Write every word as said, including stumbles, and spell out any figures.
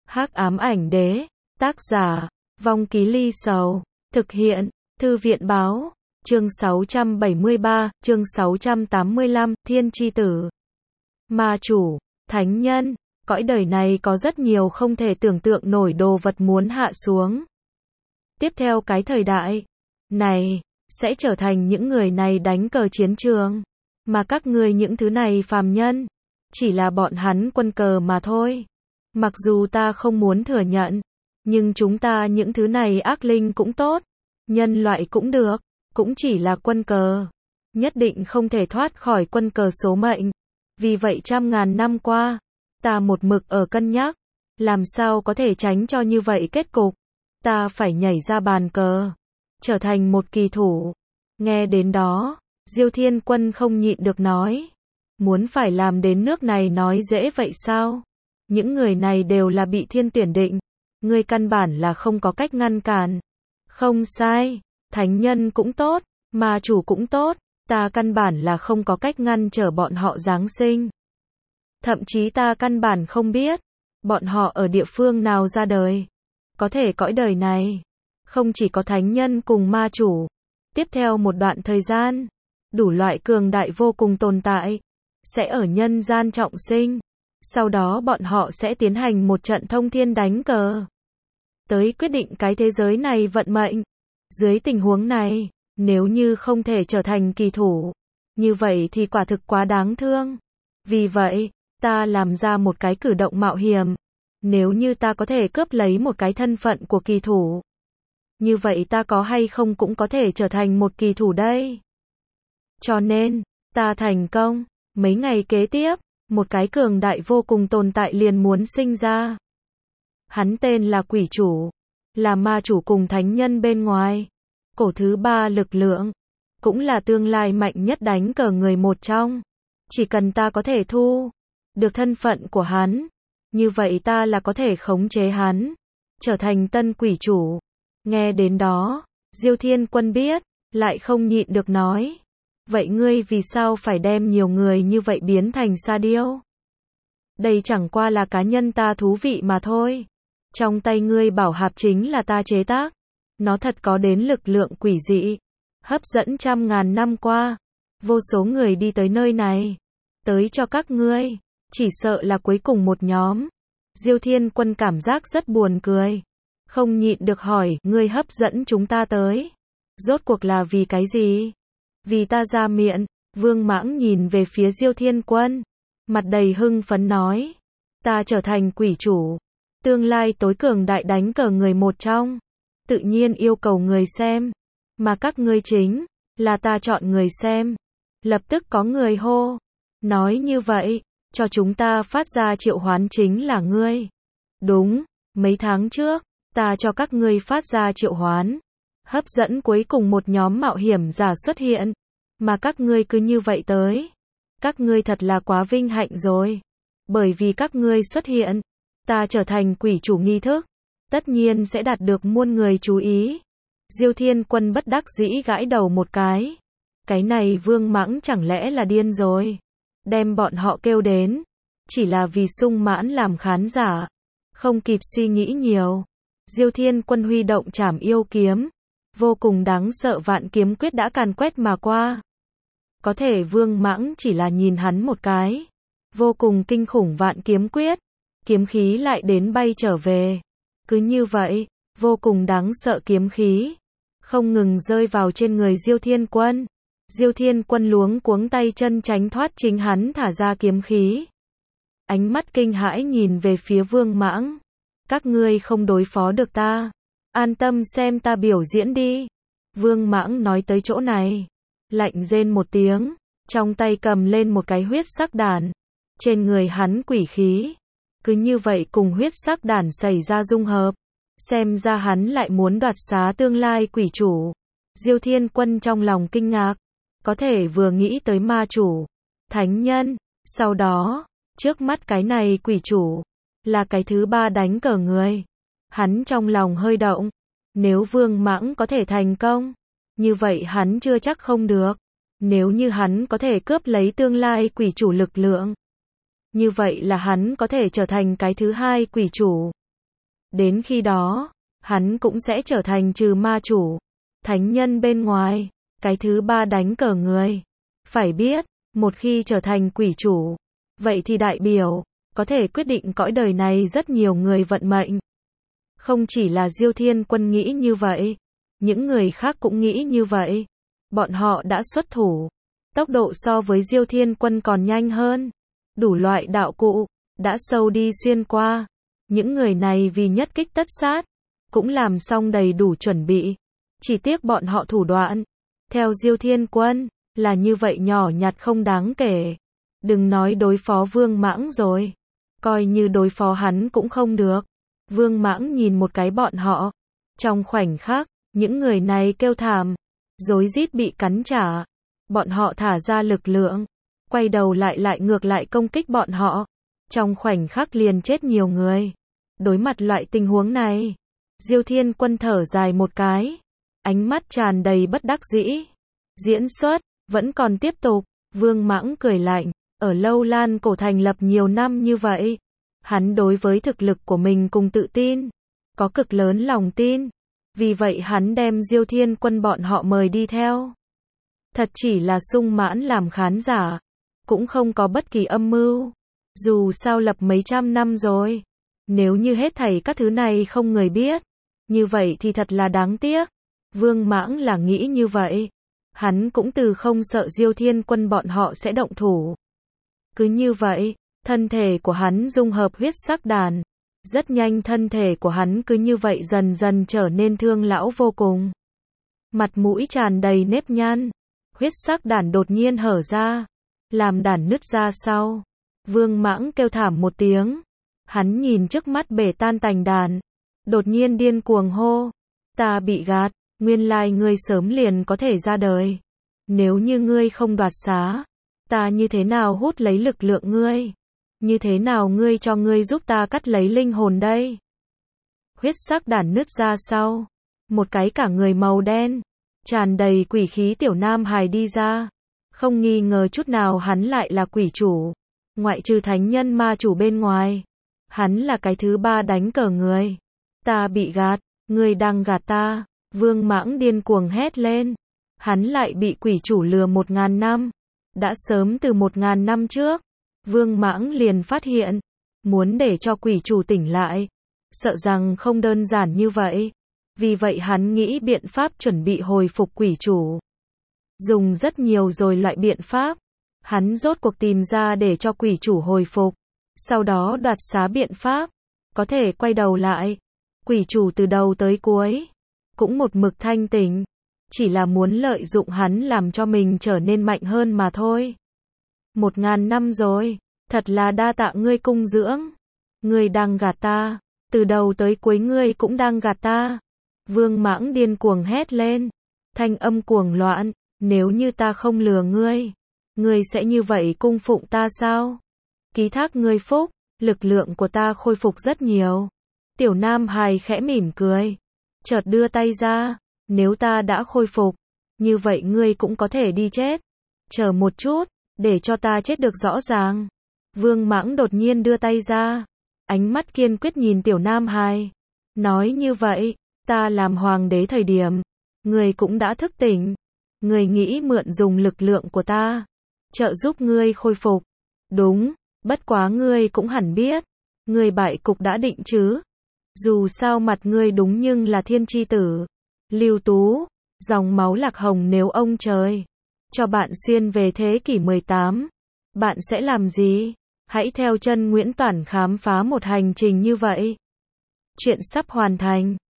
Hắc ám ảnh đế, tác giả, Vong Ký Ly Sầu, thực hiện, Thư viện báo, chương sáu trăm bảy mươi ba, chương sáu trăm tám mươi lăm, Thiên Chi Tử. Ma chủ, thánh nhân, cõi đời này có rất nhiều không thể tưởng tượng nổi đồ vật muốn hạ xuống. Tiếp theo cái thời đại này, sẽ trở thành những người này đánh cờ chiến trường. Mà các ngươi những thứ này phàm nhân, chỉ là bọn hắn quân cờ mà thôi. Mặc dù ta không muốn thừa nhận, nhưng chúng ta những thứ này ác linh cũng tốt, nhân loại cũng được, cũng chỉ là quân cờ. Nhất định không thể thoát khỏi quân cờ số mệnh. Vì vậy trăm ngàn năm qua, ta một mực ở cân nhắc, làm sao có thể tránh cho như vậy kết cục. Ta phải nhảy ra bàn cờ, trở thành một kỳ thủ. Nghe đến đó, Diêu Thiên Quân không nhịn được nói, muốn phải làm đến nước này nói dễ vậy sao? Những người này đều là bị thiên tuyển định, ngươi căn bản là không có cách ngăn cản. Không sai, thánh nhân cũng tốt, ma chủ cũng tốt, ta căn bản là không có cách ngăn trở bọn họ giáng sinh. Thậm chí ta căn bản không biết, bọn họ ở địa phương nào ra đời. Có thể cõi đời này, không chỉ có thánh nhân cùng ma chủ. Tiếp theo một đoạn thời gian, đủ loại cường đại vô cùng tồn tại, sẽ ở nhân gian trọng sinh. Sau đó bọn họ sẽ tiến hành một trận thông thiên đánh cờ, tới quyết định cái thế giới này vận mệnh. Dưới tình huống này, nếu như không thể trở thành kỳ thủ, như vậy thì quả thực quá đáng thương. Vì vậy, ta làm ra một cái cử động mạo hiểm. Nếu như ta có thể cướp lấy một cái thân phận của kỳ thủ, như vậy ta có hay không cũng có thể trở thành một kỳ thủ đây. Cho nên, ta thành công. Mấy ngày kế tiếp, một cái cường đại vô cùng tồn tại liền muốn sinh ra. Hắn tên là quỷ chủ, là ma chủ cùng thánh nhân bên ngoài. Cổ thứ ba lực lượng, cũng là tương lai mạnh nhất đánh cờ người một trong. Chỉ cần ta có thể thu được thân phận của hắn, như vậy ta là có thể khống chế hắn, trở thành tân quỷ chủ. Nghe đến đó, Diêu Thiên Quân biết, lại không nhịn được nói, vậy ngươi vì sao phải đem nhiều người như vậy biến thành sa điêu? Đây chẳng qua là cá nhân ta thú vị mà thôi. Trong tay ngươi bảo hạp chính là ta chế tác. Nó thật có đến lực lượng quỷ dị, hấp dẫn trăm ngàn năm qua. Vô số người đi tới nơi này, tới cho các ngươi, chỉ sợ là cuối cùng một nhóm. Diêu Thiên Quân cảm giác rất buồn cười, không nhịn được hỏi, ngươi hấp dẫn chúng ta tới, rốt cuộc là vì cái gì? Vì ta ra miệng. Vương Mãng nhìn về phía Diêu Thiên Quân, mặt đầy hưng phấn nói, ta trở thành quỷ chủ, tương lai tối cường đại đánh cờ người một trong, tự nhiên yêu cầu người xem, mà các ngươi chính là ta chọn người xem. Lập tức có người hô, nói như vậy, cho chúng ta phát ra triệu hoán chính là ngươi. Đúng, mấy tháng trước, ta cho các ngươi phát ra triệu hoán, hấp dẫn cuối cùng một nhóm mạo hiểm giả xuất hiện, mà các ngươi cứ như vậy tới. Các ngươi thật là quá vinh hạnh rồi. Bởi vì các ngươi xuất hiện, ta trở thành quỷ chủ nghi thức, tất nhiên sẽ đạt được muôn người chú ý. Diêu Thiên Quân bất đắc dĩ gãi đầu một cái. Cái này Vương Mãng chẳng lẽ là điên rồi? Đem bọn họ kêu đến, chỉ là vì sung mãn làm khán giả. Không kịp suy nghĩ nhiều, Diêu Thiên Quân huy động trảm yêu kiếm, vô cùng đáng sợ vạn kiếm quyết đã càn quét mà qua. Có thể Vương Mãng chỉ là nhìn hắn một cái, vô cùng kinh khủng vạn kiếm quyết, kiếm khí lại đến bay trở về. Cứ như vậy, vô cùng đáng sợ kiếm khí, không ngừng rơi vào trên người Diêu Thiên Quân. Diêu Thiên Quân luống cuống tay chân tránh thoát chính hắn thả ra kiếm khí. Ánh mắt kinh hãi nhìn về phía Vương Mãng. Các ngươi không đối phó được ta, an tâm xem ta biểu diễn đi. Vương Mãng nói tới chỗ này, lạnh rên một tiếng, trong tay cầm lên một cái huyết sắc đản. Trên người hắn quỷ khí, cứ như vậy cùng huyết sắc đản xảy ra dung hợp. Xem ra hắn lại muốn đoạt xá tương lai quỷ chủ. Diêu Thiên Quân trong lòng kinh ngạc, có thể vừa nghĩ tới ma chủ, thánh nhân, sau đó, trước mắt cái này quỷ chủ, là cái thứ ba đánh cờ người. Hắn trong lòng hơi động, nếu Vương Mãng có thể thành công, như vậy hắn chưa chắc không được. Nếu như hắn có thể cướp lấy tương lai quỷ chủ lực lượng, như vậy là hắn có thể trở thành cái thứ hai quỷ chủ. Đến khi đó, hắn cũng sẽ trở thành trừ ma chủ, thánh nhân bên ngoài, cái thứ ba đánh cờ người. Phải biết, một khi trở thành quỷ chủ, vậy thì đại biểu, có thể quyết định cõi đời này rất nhiều người vận mệnh. Không chỉ là Diêu Thiên Quân nghĩ như vậy, những người khác cũng nghĩ như vậy. Bọn họ đã xuất thủ, tốc độ so với Diêu Thiên Quân còn nhanh hơn. Đủ loại đạo cụ, đã sâu đi xuyên qua. Những người này vì nhất kích tất sát, cũng làm xong đầy đủ chuẩn bị. Chỉ tiếc bọn họ thủ đoạn, theo Diêu Thiên Quân, là như vậy nhỏ nhặt không đáng kể. Đừng nói đối phó Vương Mãng rồi. Coi như đối phó hắn cũng không được. Vương Mãng nhìn một cái bọn họ. Trong khoảnh khắc, những người này kêu thảm, rối rít bị cắn trả. Bọn họ thả ra lực lượng, quay đầu lại lại ngược lại công kích bọn họ. Trong khoảnh khắc liền chết nhiều người. Đối mặt loại tình huống này, Diêu Thiên Quân thở dài một cái, ánh mắt tràn đầy bất đắc dĩ. Diễn xuất vẫn còn tiếp tục. Vương Mãng cười lạnh, ở Lâu Lan Cổ thành lập nhiều năm như vậy, hắn đối với thực lực của mình cùng tự tin, có cực lớn lòng tin. Vì vậy hắn đem Diêu Thiên Quân bọn họ mời đi theo. Thật chỉ là sung mãn làm khán giả, cũng không có bất kỳ âm mưu. Dù sao lập mấy trăm năm rồi, nếu như hết thảy các thứ này không người biết, như vậy thì thật là đáng tiếc. Vương Mãng là nghĩ như vậy. Hắn cũng từ không sợ Diêu Thiên Quân bọn họ sẽ động thủ. Cứ như vậy, thân thể của hắn dung hợp huyết sắc đàn. Rất nhanh thân thể của hắn cứ như vậy dần dần trở nên thương lão vô cùng. Mặt mũi tràn đầy nếp nhăn. Huyết sắc đàn đột nhiên hở ra, làm đàn nứt ra sau. Vương Mãng kêu thảm một tiếng. Hắn nhìn trước mắt bể tan tành đàn, đột nhiên điên cuồng hô. Ta bị gạt, nguyên lai ngươi sớm liền có thể ra đời. Nếu như ngươi không đoạt xá, ta như thế nào hút lấy lực lượng ngươi? Như thế nào ngươi cho ngươi giúp ta cắt lấy linh hồn đây? Huyết sắc đàn nứt ra sau, một cái cả người màu đen, tràn đầy quỷ khí tiểu nam hài đi ra. Không nghi ngờ chút nào hắn lại là quỷ chủ, ngoại trừ thánh nhân ma chủ bên ngoài. Hắn là cái thứ ba đánh cờ người. Ta bị gạt, ngươi đang gạt ta. Vương Mãng điên cuồng hét lên. Hắn lại bị quỷ chủ lừa một ngàn năm. Đã sớm từ một ngàn năm trước, Vương Mãng liền phát hiện, muốn để cho quỷ chủ tỉnh lại, sợ rằng không đơn giản như vậy. Vì vậy hắn nghĩ biện pháp chuẩn bị hồi phục quỷ chủ. Dùng rất nhiều rồi loại biện pháp, hắn rốt cuộc tìm ra để cho quỷ chủ hồi phục. Sau đó đoạt xá biện pháp, có thể quay đầu lại. Quỷ chủ từ đầu tới cuối, cũng một mực thanh tỉnh, chỉ là muốn lợi dụng hắn làm cho mình trở nên mạnh hơn mà thôi. Một ngàn năm rồi, thật là đa tạ ngươi cung dưỡng. Ngươi đang gạt ta, từ đầu tới cuối ngươi cũng đang gạt ta. Vương Mãng điên cuồng hét lên, thanh âm cuồng loạn, nếu như ta không lừa ngươi, ngươi sẽ như vậy cung phụng ta sao? Ký thác ngươi phúc, lực lượng của ta khôi phục rất nhiều. Tiểu Nam hài khẽ mỉm cười, chợt đưa tay ra, nếu ta đã khôi phục, như vậy ngươi cũng có thể đi chết. Chờ một chút, để cho ta chết được rõ ràng. Vương Mãng đột nhiên đưa tay ra, ánh mắt kiên quyết nhìn Tiểu Nam hài, nói như vậy, ta làm hoàng đế thời điểm, ngươi cũng đã thức tỉnh. Ngươi nghĩ mượn dùng lực lượng của ta, trợ giúp ngươi khôi phục. Đúng, bất quá ngươi cũng hẳn biết, ngươi bại cục đã định chứ. Dù sao mặt ngươi đúng nhưng là thiên chi tử, Lưu Tú, dòng máu Lạc Hồng, nếu ông trời cho bạn xuyên về thế kỷ mười tám, bạn sẽ làm gì? Hãy theo chân Nguyễn Toản khám phá một hành trình như vậy. Chuyện sắp hoàn thành.